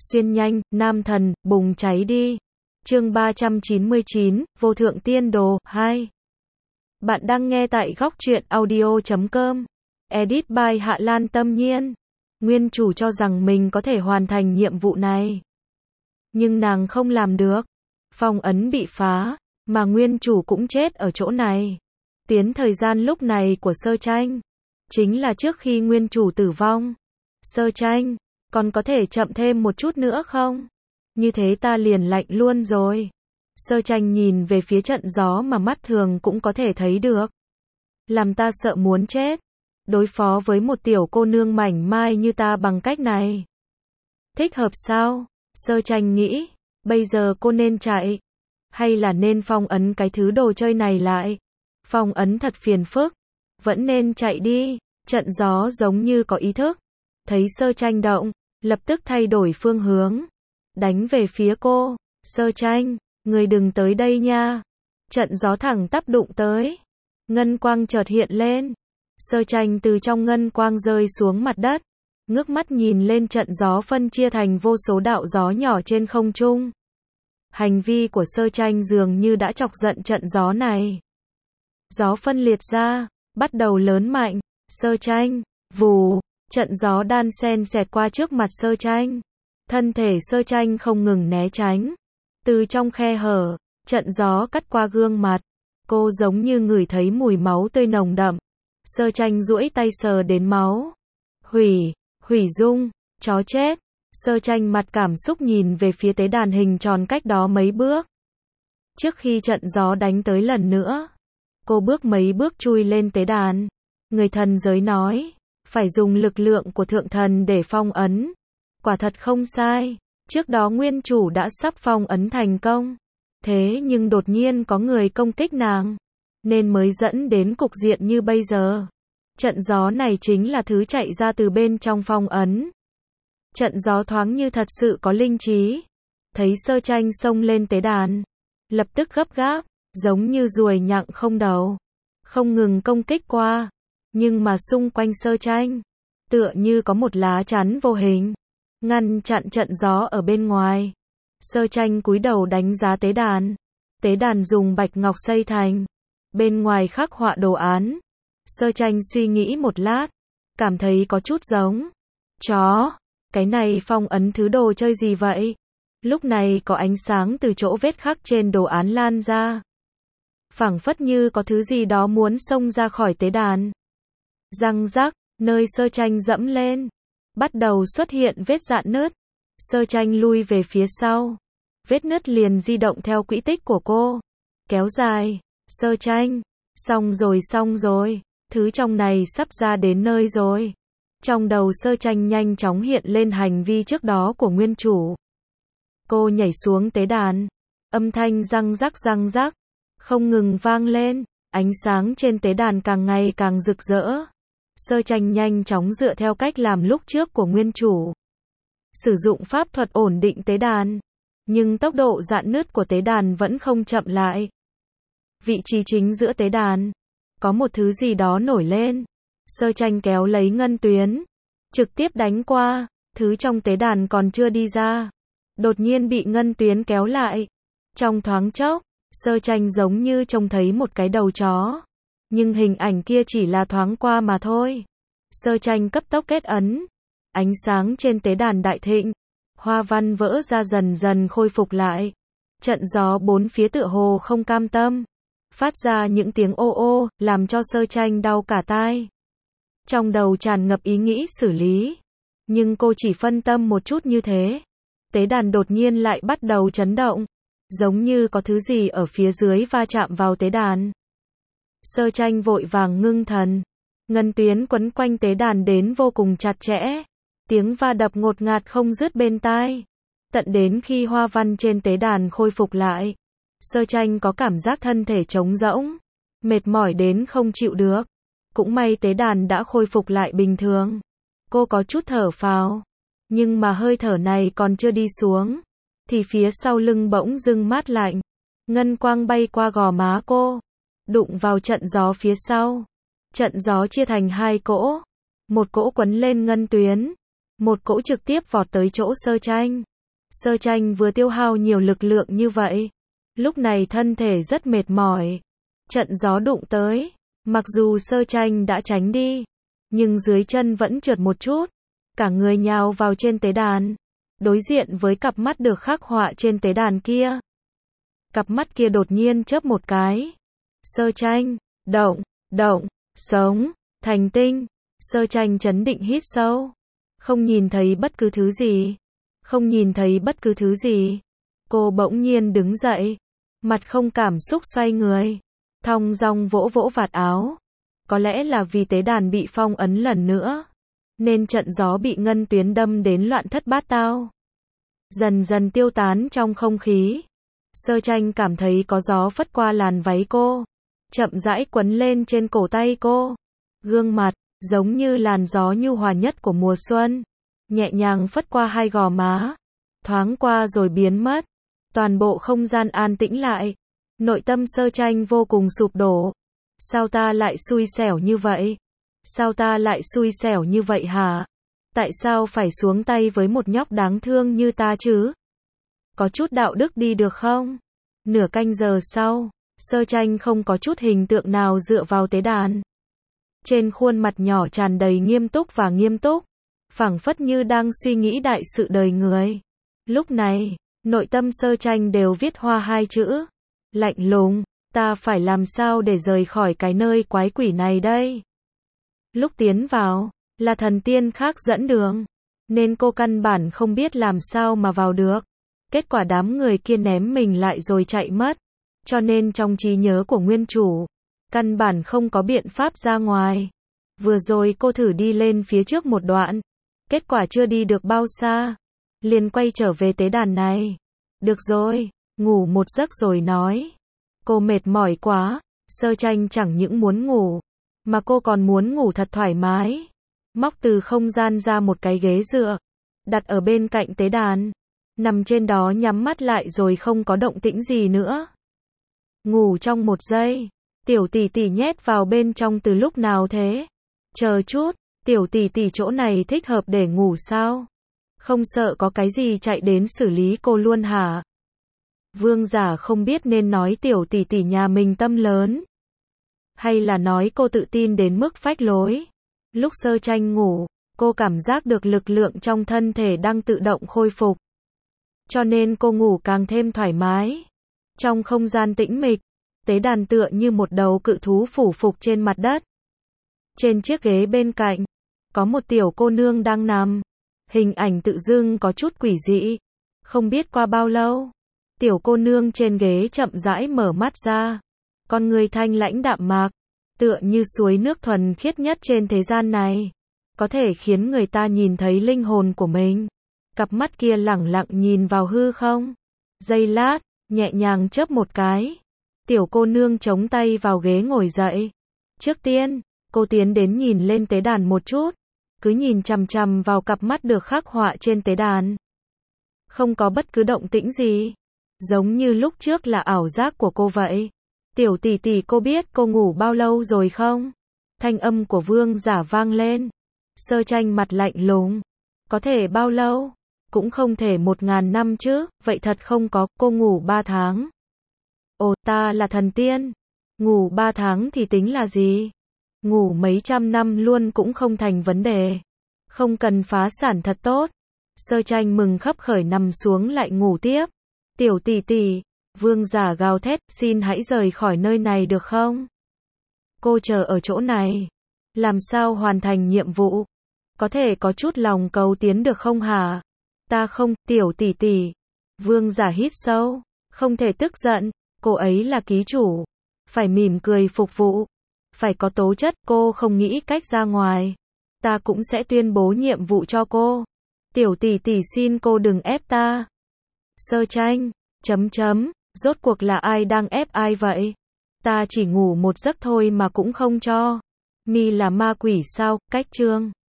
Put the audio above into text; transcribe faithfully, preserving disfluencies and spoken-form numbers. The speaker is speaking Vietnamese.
xuyên nhanh, nam thần, bùng cháy đi. Chương ba trăm chín mươi chín, Vô thượng tiên đồ, hai. Bạn đang nghe tại góc truyện audio chấm com. Edit by Hạ Lan Tâm Nhiên. Nguyên chủ cho rằng mình có thể hoàn thành nhiệm vụ này. Nhưng nàng không làm được. Phong ấn bị phá, mà nguyên chủ cũng chết ở chỗ này. Tiến thời gian lúc này của Sơ Tranh, chính là trước khi nguyên chủ tử vong. Sơ Tranh, còn có thể chậm thêm một chút nữa không? Như thế ta liền lạnh luôn rồi. Sơ Tranh nhìn về phía trận gió mà mắt thường cũng có thể thấy được. Làm ta sợ muốn chết. Đối phó với một tiểu cô nương mảnh mai như ta bằng cách này. Thích hợp sao? Sơ Tranh nghĩ, bây giờ cô nên chạy. Hay là nên phong ấn cái thứ đồ chơi này lại? Phong ấn thật phiền phức. Vẫn nên chạy đi. Trận gió giống như có ý thức. Thấy Sơ Tranh động, lập tức thay đổi phương hướng. Đánh về phía cô. Sơ Tranh, người đừng tới đây nha. Trận gió thẳng tắp đụng tới. Ngân quang chợt hiện lên. Sơ Tranh từ trong ngân quang rơi xuống mặt đất. Ngước mắt nhìn lên trận gió phân chia thành vô số đạo gió nhỏ trên không trung. Hành vi của Sơ Tranh dường như đã chọc giận trận gió này. Gió phân liệt ra, bắt đầu lớn mạnh. Sơ Tranh, vù, trận gió đan xen xẹt qua trước mặt Sơ Tranh. Thân thể Sơ Tranh không ngừng né tránh. Từ trong khe hở, trận gió cắt qua gương mặt. Cô giống như ngửi thấy mùi máu tươi nồng đậm. Sơ Tranh duỗi tay sờ đến máu. Hủy, hủy dung, chó chết. Sơ Tranh mặt cảm xúc nhìn về phía tế đàn hình tròn cách đó mấy bước. Trước khi trận gió đánh tới lần nữa, cô bước mấy bước chui lên tế đàn. Người thần giới nói, phải dùng lực lượng của thượng thần để phong ấn. Quả thật không sai. Trước đó nguyên chủ đã sắp phong ấn thành công. Thế nhưng đột nhiên có người công kích nàng, nên mới dẫn đến cục diện như bây giờ. Trận gió này chính là thứ chạy ra từ bên trong phong ấn. Trận gió thoáng như thật sự có linh trí. Thấy Sơ Tranh xông lên tế đàn, lập tức gấp gáp, giống như ruồi nhặng không đầu, không ngừng công kích qua. Nhưng mà xung quanh Sơ Tranh, tựa như có một lá chắn vô hình, ngăn chặn trận gió ở bên ngoài. Sơ Tranh cúi đầu đánh giá tế đàn. Tế đàn dùng bạch ngọc xây thành. Bên ngoài khắc họa đồ án. Sơ Tranh suy nghĩ một lát, cảm thấy có chút giống chó. Cái này phong ấn thứ đồ chơi gì vậy? Lúc này có ánh sáng từ chỗ vết khắc trên đồ án lan ra. Phảng phất như có thứ gì đó muốn xông ra khỏi tế đàn. Răng rắc, nơi Sơ Tranh dẫm lên, bắt đầu xuất hiện vết rạn nứt. Sơ Tranh lui về phía sau. Vết nứt liền di động theo quỹ tích của cô. Kéo dài. Sơ Tranh, xong rồi xong rồi. Thứ trong này sắp ra đến nơi rồi. Trong đầu Sơ Tranh nhanh chóng hiện lên hành vi trước đó của nguyên chủ. Cô nhảy xuống tế đàn. Âm thanh răng rắc răng rắc không ngừng vang lên. Ánh sáng trên tế đàn càng ngày càng rực rỡ. Sơ Tranh nhanh chóng dựa theo cách làm lúc trước của nguyên chủ. Sử dụng pháp thuật ổn định tế đàn. Nhưng tốc độ rạn nứt của tế đàn vẫn không chậm lại. Vị trí chính giữa tế đàn, có một thứ gì đó nổi lên. Sơ Tranh kéo lấy ngân tuyến, trực tiếp đánh qua. Thứ trong tế đàn còn chưa đi ra, đột nhiên bị ngân tuyến kéo lại. Trong thoáng chốc, Sơ Tranh giống như trông thấy một cái đầu chó. Nhưng hình ảnh kia chỉ là thoáng qua mà thôi. Sơ Tranh cấp tốc kết ấn. Ánh sáng trên tế đàn đại thịnh. Hoa văn vỡ ra dần dần khôi phục lại. Trận gió bốn phía tựa hồ không cam tâm. Phát ra những tiếng ô ô, làm cho Sơ Tranh đau cả tai. Trong đầu tràn ngập ý nghĩ xử lý. Nhưng cô chỉ phân tâm một chút như thế. Tế đàn đột nhiên lại bắt đầu chấn động. Giống như có thứ gì ở phía dưới va chạm vào tế đàn. Sơ Tranh vội vàng ngưng thần. Ngân tuyến quấn quanh tế đàn đến vô cùng chặt chẽ. Tiếng va đập ngột ngạt không dứt bên tai. Tận đến khi hoa văn trên tế đàn khôi phục lại. Sơ Tranh có cảm giác thân thể trống rỗng. Mệt mỏi đến không chịu được. Cũng may tế đàn đã khôi phục lại bình thường. Cô có chút thở phào. Nhưng mà hơi thở này còn chưa đi xuống. Thì phía sau lưng bỗng dưng mát lạnh. Ngân quang bay qua gò má cô. Đụng vào trận gió phía sau. Trận gió chia thành hai cỗ. Một cỗ quấn lên ngân tuyến. Một cỗ trực tiếp vọt tới chỗ Sơ Tranh. Sơ Tranh vừa tiêu hao nhiều lực lượng như vậy, lúc này thân thể rất mệt mỏi. Trận gió đụng tới, mặc dù Sơ Tranh đã tránh đi, nhưng dưới chân vẫn trượt một chút, cả người nhào vào trên tế đàn, đối diện với cặp mắt được khắc họa trên tế đàn kia. Cặp mắt kia đột nhiên chớp một cái. Sơ Tranh, động, động, sống, thành tinh. Sơ Tranh trấn định hít sâu. Không nhìn thấy bất cứ thứ gì. Không nhìn thấy bất cứ thứ gì. Cô bỗng nhiên đứng dậy. Mặt không cảm xúc xoay người. Thong dong vỗ vỗ vạt áo. Có lẽ là vì tế đàn bị phong ấn lần nữa, nên trận gió bị ngân tuyến đâm đến loạn thất bát tao. Dần dần tiêu tán trong không khí. Sơ Tranh cảm thấy có gió phất qua làn váy cô, chậm rãi quấn lên trên cổ tay cô. Gương mặt, giống như làn gió nhu hòa nhất của mùa xuân, nhẹ nhàng phất qua hai gò má, thoáng qua rồi biến mất. Toàn bộ không gian an tĩnh lại. Nội tâm Sơ Tranh vô cùng sụp đổ. Sao ta lại xui xẻo như vậy? Sao ta lại xui xẻo như vậy hả? Tại sao phải xuống tay với một nhóc đáng thương như ta chứ? Có chút đạo đức đi được không? Nửa canh giờ sau, Sơ Tranh không có chút hình tượng nào dựa vào tế đàn. Trên khuôn mặt nhỏ tràn đầy nghiêm túc và nghiêm túc, phảng phất như đang suy nghĩ đại sự đời người. Lúc này, nội tâm Sơ Tranh đều viết hoa hai chữ. Lạnh lùng. Ta phải làm sao để rời khỏi cái nơi quái quỷ này đây? Lúc tiến vào, là thần tiên khác dẫn đường, nên cô căn bản không biết làm sao mà vào được. Kết quả đám người kia ném mình lại rồi chạy mất. Cho nên trong trí nhớ của nguyên chủ, căn bản không có biện pháp ra ngoài. Vừa rồi cô thử đi lên phía trước một đoạn, kết quả chưa đi được bao xa, liền quay trở về tế đàn này. Được rồi, ngủ một giấc rồi nói. Cô mệt mỏi quá. Sơ Tranh chẳng những muốn ngủ, mà cô còn muốn ngủ thật thoải mái. Móc từ không gian ra một cái ghế dựa, đặt ở bên cạnh tế đàn, nằm trên đó nhắm mắt lại rồi không có động tĩnh gì nữa. Ngủ trong một giây. Tiểu tỷ tỷ nhét vào bên trong từ lúc nào thế? Chờ chút, tiểu tỷ tỷ chỗ này thích hợp để ngủ sao? Không sợ có cái gì chạy đến xử lý cô luôn hả? Vương Giả không biết nên nói tiểu tỷ tỷ nhà mình tâm lớn, hay là nói cô tự tin đến mức phách lối. Lúc Sơ Tranh ngủ, cô cảm giác được lực lượng trong thân thể đang tự động khôi phục. Cho nên cô ngủ càng thêm thoải mái. Trong không gian tĩnh mịch, tế đàn tựa như một đầu cự thú phủ phục trên mặt đất. Trên chiếc ghế bên cạnh, có một tiểu cô nương đang nằm. Hình ảnh tự dưng có chút quỷ dị. Không biết qua bao lâu, tiểu cô nương trên ghế chậm rãi mở mắt ra. Con người thanh lãnh đạm mạc, tựa như suối nước thuần khiết nhất trên thế gian này, có thể khiến người ta nhìn thấy linh hồn của mình. Cặp mắt kia lẳng lặng nhìn vào hư không. Giây lát, nhẹ nhàng chớp một cái. Tiểu cô nương chống tay vào ghế ngồi dậy. Trước tiên, cô tiến đến nhìn lên tế đàn một chút, cứ nhìn chằm chằm vào cặp mắt được khắc họa trên tế đàn. Không có bất cứ động tĩnh gì, giống như lúc trước là ảo giác của cô vậy. Tiểu tỷ tỷ, cô biết cô ngủ bao lâu rồi không? Thanh âm của Vương Giả vang lên. Sơ Tranh mặt lạnh lùng. Có thể bao lâu? Cũng không thể một ngàn năm chứ, vậy thật không có, cô ngủ ba tháng. Ồ, ta là thần tiên. Ngủ ba tháng thì tính là gì? Ngủ mấy trăm năm luôn cũng không thành vấn đề. Không cần phá sản thật tốt. Sơ Tranh mừng khấp khởi nằm xuống lại ngủ tiếp. Tiểu tỷ tỷ, Vương Giả gào thét, xin hãy rời khỏi nơi này được không? Cô chờ ở chỗ này. Làm sao hoàn thành nhiệm vụ? Có thể có chút lòng cầu tiến được không hả? Ta không, tiểu tỷ tỷ. Vương Giả hít sâu. Không thể tức giận, cô ấy là ký chủ. Phải mỉm cười phục vụ. Phải có tố chất, cô không nghĩ cách ra ngoài. Ta cũng sẽ tuyên bố nhiệm vụ cho cô. Tiểu tỷ tỷ, xin cô đừng ép ta. Sơ Tranh, chấm chấm, rốt cuộc là ai đang ép ai vậy? Ta chỉ ngủ một giấc thôi mà cũng không cho. Mi là ma quỷ sao? Cách chương